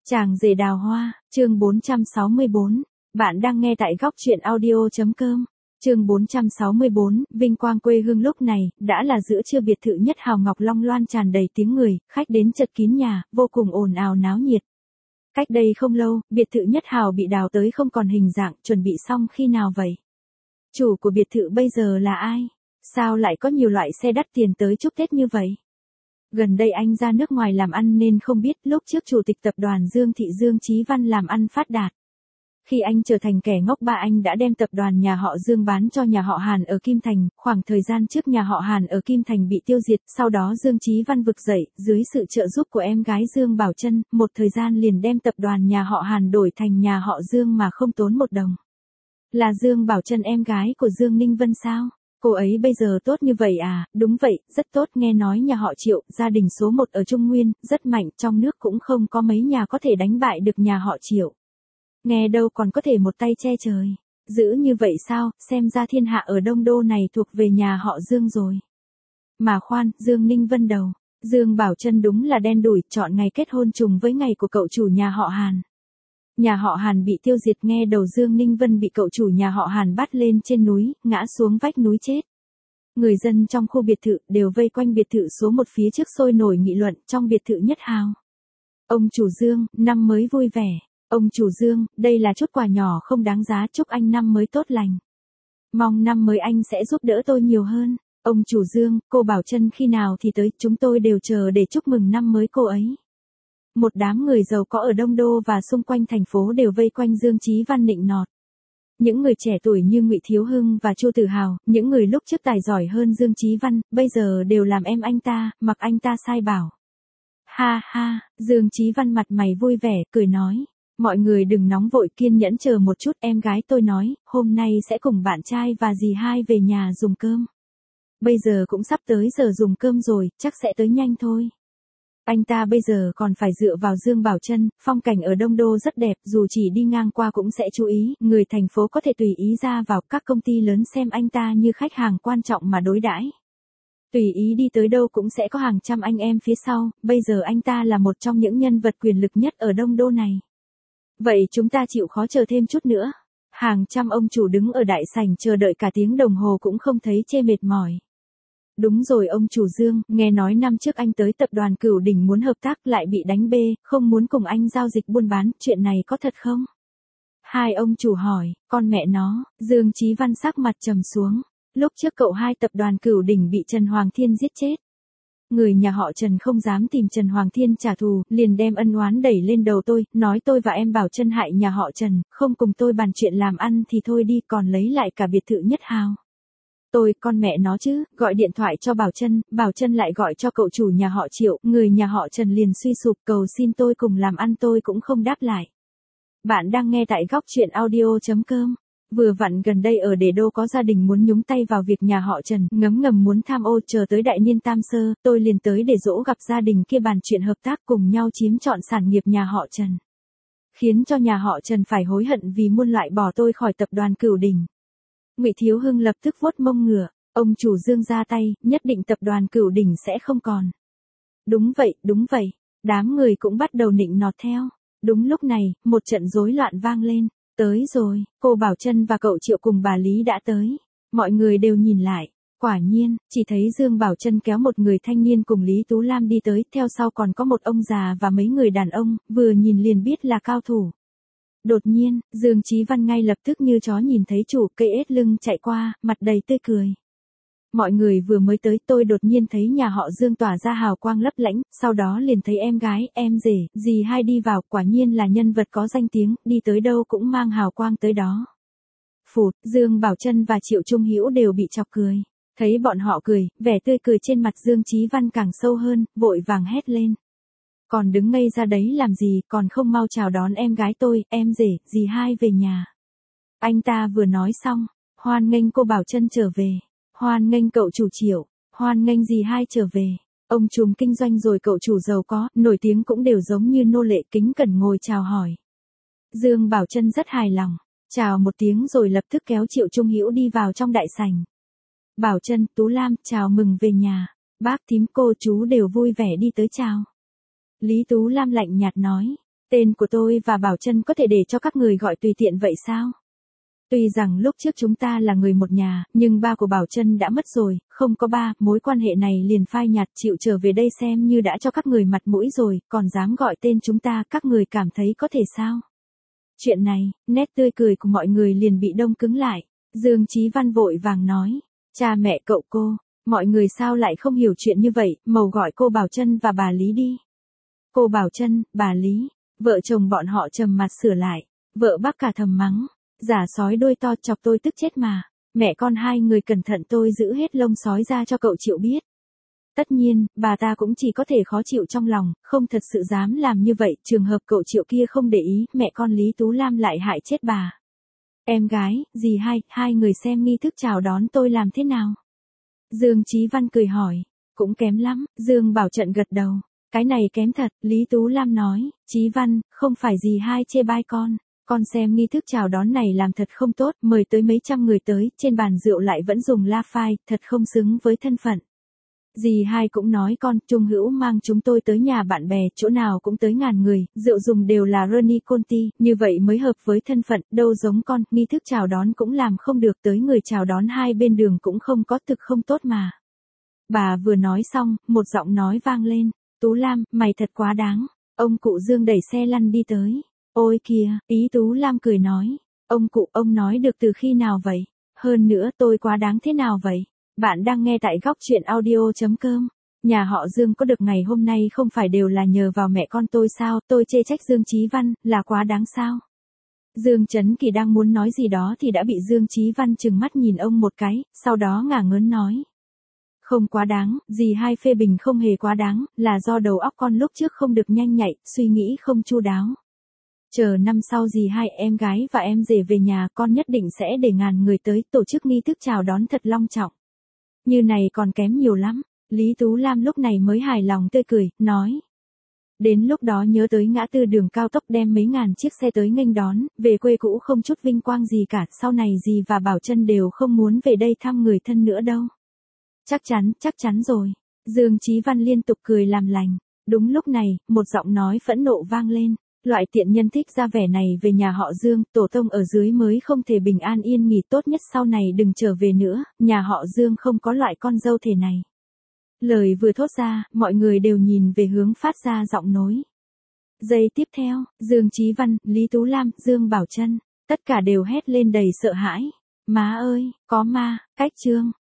Chàng rể đào hoa, chương 464. Bạn đang nghe tại góc truyện audio.com. Chương 464, vinh quang quê hương lúc này, đã là giữa trưa biệt thự Nhất Hào Ngọc Long loan tràn đầy tiếng người, khách đến chật kín nhà, vô cùng ồn ào náo nhiệt. Cách đây không lâu, biệt thự Nhất Hào bị đào tới không còn hình dạng, chuẩn bị xong khi nào vậy? Chủ của biệt thự bây giờ là ai? Sao lại có nhiều loại xe đắt tiền tới chúc Tết như vậy? Gần đây anh ra nước ngoài làm ăn nên không biết, lúc trước chủ tịch tập đoàn Dương Thị Dương Chí Văn làm ăn phát đạt. Khi anh trở thành kẻ ngốc ba, anh đã đem tập đoàn nhà họ Dương bán cho nhà họ Hàn ở Kim Thành, khoảng thời gian trước nhà họ Hàn ở Kim Thành bị tiêu diệt, sau đó Dương Chí Văn vực dậy, dưới sự trợ giúp của em gái Dương Bảo Trân, một thời gian liền đem tập đoàn nhà họ Hàn đổi thành nhà họ Dương mà không tốn một đồng. Là Dương Bảo Trân em gái của Dương Ninh Vân sao? Cô ấy bây giờ tốt như vậy à? Đúng vậy, rất tốt, nghe nói nhà họ Triệu, gia đình số 1 ở Trung Nguyên, rất mạnh, trong nước cũng không có mấy nhà có thể đánh bại được nhà họ Triệu. Nghe đâu còn có thể một tay che trời. Dữ như vậy sao, xem ra thiên hạ ở Đông Đô này thuộc về nhà họ Dương rồi. Mà khoan, Dương Ninh Vân đầu. Dương Bảo Trân đúng là đen đủi, chọn ngày kết hôn trùng với ngày của cậu chủ nhà họ Hàn. Nhà họ Hàn bị tiêu diệt, nghe đầu Dương Ninh Vân bị cậu chủ nhà họ Hàn bắt lên trên núi, ngã xuống vách núi chết. Người dân trong khu biệt thự đều vây quanh biệt thự số 1 phía trước sôi nổi nghị luận trong biệt thự Nhất Hào. Ông chủ Dương, năm mới vui vẻ. Ông chủ Dương, đây là chút quà nhỏ không đáng giá, chúc anh năm mới tốt lành. Mong năm mới anh sẽ giúp đỡ tôi nhiều hơn. Ông chủ Dương, cô Bảo Trân khi nào thì tới, chúng tôi đều chờ để chúc mừng năm mới cô ấy. Một đám người giàu có ở Đông Đô và xung quanh thành phố đều vây quanh Dương Chí Văn nịnh nọt. Những người trẻ tuổi như Ngụy Thiếu Hưng và Chu Tử Hào, những người lúc trước tài giỏi hơn Dương Chí Văn, bây giờ đều làm em anh ta, mặc anh ta sai bảo. Ha ha, Dương Chí Văn mặt mày vui vẻ, cười nói. Mọi người đừng nóng vội, kiên nhẫn chờ một chút, em gái tôi nói, hôm nay sẽ cùng bạn trai và dì hai về nhà dùng cơm. Bây giờ cũng sắp tới giờ dùng cơm rồi, chắc sẽ tới nhanh thôi. Anh ta bây giờ còn phải dựa vào Dương Bảo Trân, phong cảnh ở Đông Đô rất đẹp, dù chỉ đi ngang qua cũng sẽ chú ý, người thành phố có thể tùy ý ra vào, các công ty lớn xem anh ta như khách hàng quan trọng mà đối đãi. Tùy ý đi tới đâu cũng sẽ có hàng trăm anh em phía sau, bây giờ anh ta là một trong những nhân vật quyền lực nhất ở Đông Đô này. Vậy chúng ta chịu khó chờ thêm chút nữa. Hàng trăm ông chủ đứng ở đại sảnh chờ đợi cả tiếng đồng hồ cũng không thấy chê mệt mỏi. Đúng rồi ông chủ Dương, nghe nói năm trước anh tới tập đoàn Cửu Đỉnh muốn hợp tác lại bị đánh bê, không muốn cùng anh giao dịch buôn bán, chuyện này có thật không? Hai ông chủ hỏi, con mẹ nó, Dương Chí Văn sắc mặt trầm xuống. Lúc trước cậu hai tập đoàn Cửu Đỉnh bị Trần Hoàng Thiên giết chết. Người nhà họ Trần không dám tìm Trần Hoàng Thiên trả thù, liền đem ân oán đẩy lên đầu tôi, nói tôi và em Bảo Trân hại nhà họ Trần, không cùng tôi bàn chuyện làm ăn thì thôi đi, còn lấy lại cả biệt thự Nhất Hào. Tôi, con mẹ nó chứ, gọi điện thoại cho Bảo Trân lại gọi cho cậu chủ nhà họ Triệu, người nhà họ Trần liền suy sụp cầu xin tôi cùng làm ăn, tôi cũng không đáp lại. Bạn đang nghe tại góc truyện audio.com. Vừa vặn gần đây ở Đề Đô có gia đình muốn nhúng tay vào việc nhà họ Trần, ngấm ngầm muốn tham ô, chờ tới đại niên Tam Sơ, tôi liền tới để dỗ gặp gia đình kia bàn chuyện hợp tác cùng nhau chiếm trọn sản nghiệp nhà họ Trần. Khiến cho nhà họ Trần phải hối hận vì muốn loại bỏ tôi khỏi tập đoàn Cửu Đỉnh. Ngụy Thiếu Hưng lập tức vuốt mông ngựa, ông chủ Dương ra tay, nhất định tập đoàn Cửu Đỉnh sẽ không còn. Đúng vậy, đám người cũng bắt đầu nịnh nọt theo. Đúng lúc này, một trận rối loạn vang lên. Tới rồi, cô Bảo Trân và cậu Triệu cùng bà Lý đã tới. Mọi người đều nhìn lại. Quả nhiên, chỉ thấy Dương Bảo Trân kéo một người thanh niên cùng Lý Tú Lam đi tới, theo sau còn có một ông già và mấy người đàn ông, vừa nhìn liền biết là cao thủ. Đột nhiên, Dương Chí Văn ngay lập tức như chó nhìn thấy chủ, cây ết lưng chạy qua, mặt đầy tươi cười. Mọi người vừa mới tới, tôi đột nhiên thấy nhà họ Dương tỏa ra hào quang lấp lánh, sau đó liền thấy em gái, em rể, dì hai đi vào, quả nhiên là nhân vật có danh tiếng, đi tới đâu cũng mang hào quang tới đó. Phụt, Dương Bảo Trân và Triệu Trung Hữu đều bị chọc cười. Thấy bọn họ cười, vẻ tươi cười trên mặt Dương Chí Văn càng sâu hơn, vội vàng hét lên. Còn đứng ngây ra đấy làm gì, còn không mau chào đón em gái tôi, em rể, dì hai về nhà. Anh ta vừa nói xong, hoan nghênh cô Bảo Trân trở về. Hoan nghênh cậu chủ Triệu, hoan nghênh dì hai trở về. Ông trùm kinh doanh rồi cậu chủ giàu có, nổi tiếng cũng đều giống như nô lệ kính cẩn ngồi chào hỏi. Dương Bảo Trân rất hài lòng, chào một tiếng rồi lập tức kéo Triệu Trung Hữu đi vào trong đại sảnh. Bảo Trân, Tú Lam, chào mừng về nhà. Bác thím cô chú đều vui vẻ đi tới chào. Lý Tú Lam lạnh nhạt nói, Tên của tôi và Bảo Trân có thể để cho các người gọi tùy tiện vậy sao? Tuy rằng lúc trước chúng ta là người một nhà, nhưng ba của Bảo Trân đã mất rồi, không có ba, mối quan hệ này liền phai nhạt, chịu trở về đây xem như đã cho các người mặt mũi rồi, còn dám gọi tên chúng ta, các người cảm thấy có thể sao? Chuyện này, nét tươi cười của mọi người liền bị đông cứng lại. Dương Chí Văn vội vàng nói, cha mẹ cậu cô, mọi người sao lại không hiểu chuyện như vậy, màu gọi cô Bảo Trân và bà Lý đi. Cô Bảo Trân, bà Lý, vợ chồng bọn họ trầm mặt sửa lại, vợ bác cả thầm mắng, giả sói đôi to chọc tôi tức chết mà, mẹ con hai người cẩn thận tôi giữ hết lông sói ra cho cậu chịu biết. Tất nhiên, bà ta cũng chỉ có thể khó chịu trong lòng, không thật sự dám làm như vậy, trường hợp cậu Triệu kia không để ý, mẹ con Lý Tú Lam lại hại chết bà. Em gái, dì hai người xem nghi thức chào đón tôi làm thế nào? Dương Chí Văn cười hỏi, cũng kém lắm, Dương Bảo Trận gật đầu, cái này kém thật, Lý Tú Lam nói, Chí Văn, không phải dì hai chê bai con xem nghi thức chào đón này làm thật không tốt, mời tới mấy trăm người tới, trên bàn rượu lại vẫn dùng la phai, thật không xứng với thân phận. Dì hai cũng nói con, Trung Hữu mang chúng tôi tới nhà bạn bè, chỗ nào cũng tới ngàn người, rượu dùng đều là Ronnie Conti, như vậy mới hợp với thân phận, đâu giống con, nghi thức chào đón cũng làm không được, tới người chào đón hai bên đường cũng không có, thực không tốt mà. Bà vừa nói xong, một giọng nói vang lên, Tú Lam, mày thật quá đáng. Ông cụ Dương đẩy xe lăn đi tới. Ôi kìa, ý Tú Lam cười nói, ông cụ, ông nói được từ khi nào vậy? Hơn nữa tôi quá đáng thế nào vậy? Bạn đang nghe tại góc chuyện audio.com. Nhà họ Dương có được ngày hôm nay không phải đều là nhờ vào mẹ con tôi sao, tôi chê trách Dương Chí Văn, là quá đáng sao? Dương Chấn Kỳ đang muốn nói gì đó thì đã bị Dương Chí Văn trừng mắt nhìn ông một cái, sau đó ngả ngớn nói. Không quá đáng, dì hai phê bình không hề quá đáng, là do đầu óc con lúc trước không được nhanh nhạy, suy nghĩ không chu đáo. Chờ năm sau dì hai em gái và em rể về nhà con nhất định sẽ để ngàn người tới tổ chức nghi thức chào đón thật long trọng. Như này còn kém nhiều lắm, Lý Tú Lam lúc này mới hài lòng tươi cười, nói. Đến lúc đó nhớ tới ngã tư đường cao tốc đem mấy ngàn chiếc xe tới nghênh đón, về quê cũ không chút vinh quang gì cả, sau này dì và Bảo Trân đều không muốn về đây thăm người thân nữa đâu. Chắc chắn rồi. Dương Chí Văn liên tục cười làm lành. Đúng lúc này, một giọng nói phẫn nộ vang lên. Loại tiện nhân thích ra vẻ này về nhà họ Dương, tổ tông ở dưới mới không thể bình an yên nghỉ, tốt nhất sau này đừng trở về nữa, nhà họ Dương không có loại con dâu thể này. Lời vừa thốt ra, mọi người đều nhìn về hướng phát ra giọng nói. Giây tiếp theo, Dương Chí Văn, Lý Tú Lam, Dương Bảo Trân, tất cả đều hét lên đầy sợ hãi. Má ơi, có ma, cách chương.